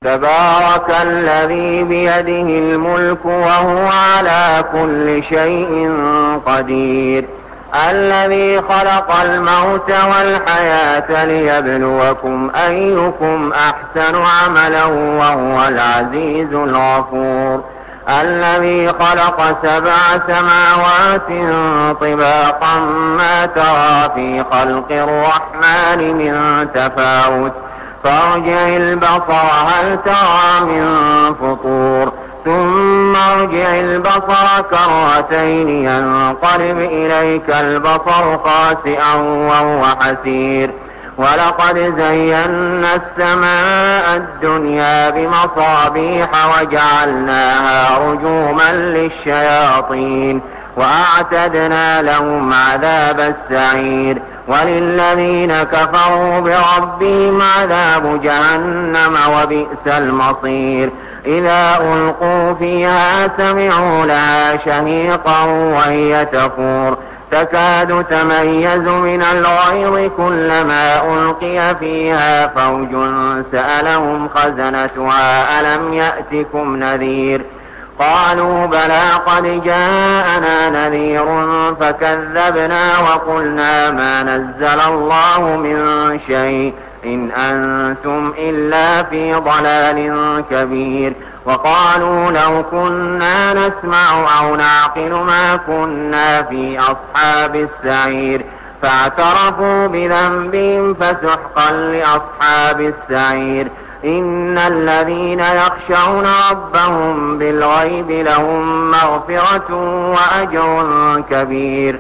تبارك الذي بيده الملك وهو على كل شيء قدير الذي خلق الموت والحياة ليبلوكم أيكم أحسن عملا وهو العزيز الغفور الذي خلق 7 سماوات طباقا ما ترى في خلق الرحمن من تفاوت فارجع البصر هل ترى من فطور ثم ارجع البصر كرتين ينقلب إليك البصر خاسئا وهو حسير ولقد زينا السماء الدنيا بمصابيح وجعلناها رجوما للشياطين وأعتدنا لهم عذاب السعير وللذين كفروا بربهم عذاب جهنم وبئس المصير إذا ألقوا فيها سمعوا لها شهيقا وهي تفور تكاد تميز من الغيظ كلما ألقي فيها فوج سألهم خزنتها ألم يأتكم نذير قالوا بلى قد جاءنا نذير فكذبنا وقلنا ما نزل الله من شيء إن أنتم إلا في ضلال كبير وقالوا لو كنا نسمع أو نعقل ما كنا في أصحاب السعير فاعترفوا بذنبهم فسحقا لأصحاب السعير إن الذين يخشون ربهم بالغيب لهم مغفرة وأجر كبير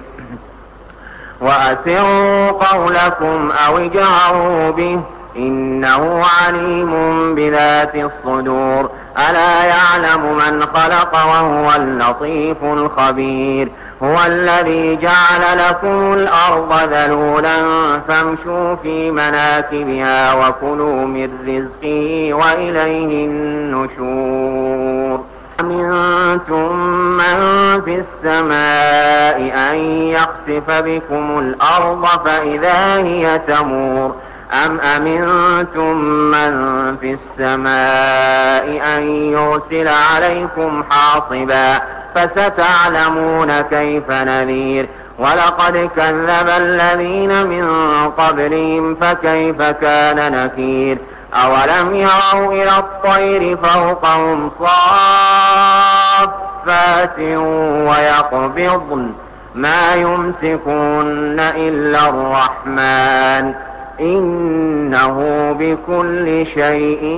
وأسروا قولكم أو اجهروا به إنه عليم بذات الصدور ألا يعلم من خلق وهو اللطيف الخبير هو الذي جعل لكم الأرض ذلولا فامشوا في مناكبها وكلوا من رزقه وإليه النشور أمنتم من في السماء أن يخسف بكم الأرض فإذا هي تمور أم أمنتم من في السماء أن يرسل عليكم حاصبا فستعلمون كيف نذير ولقد كذب الذين من قبلهم فكيف كان نكير أولم يروا إلى الطير فوقهم صافات ويقبضن ما يمسكون إلا الرحمن إنه بكل شيء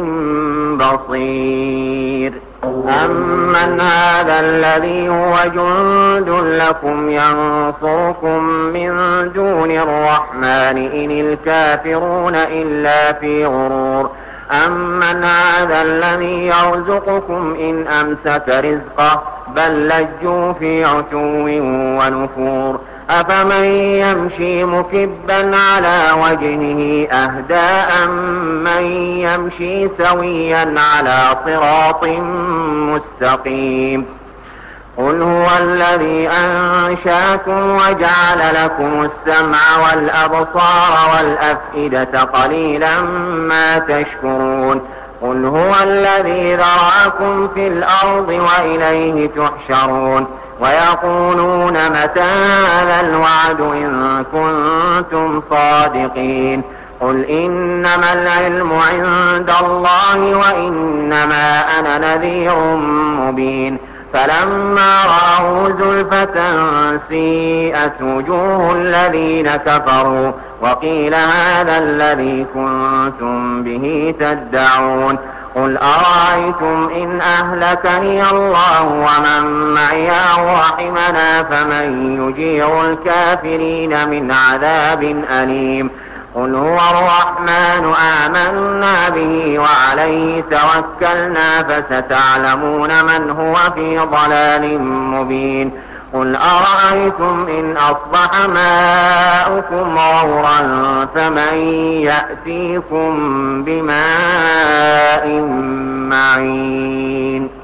بصير أمن هذا الذي هو جند لكم ينصركم من دون الرحمن إن الكافرون إلا في غرور أمن هذا الذي يرزقكم إن أمسك رزقه بل لجوا في عتو ونفور أفمن يمشي مكبا على وجهه أهدى أمن يمشي سويا على صراط مستقيم قل هو الذي أنشاكم وجعل لكم السمع والأبصار والأفئدة قليلا ما تشكرون قل هو الذي ذرأكم في الأرض وإليه تحشرون ويقولون متى هذا الوعد إن كنتم صادقين قل إنما العلم عند الله وإنما أنا نذير مبين فلما رأوا زلفة سيئت وجوه الذين كفروا وقيل هذا الذي كنتم به تدعون قل أرأيتم إن أهلكني الله ومن معي أو رحمنا فمن يجير الكافرين من عذاب أليم قل هو الرحمن آمنا به وعليه توكلنا فستعلمون من هو في ضلال مبين قل أرأيتم إن أصبح ماؤكم غورا فمن يأتيكم بماء معين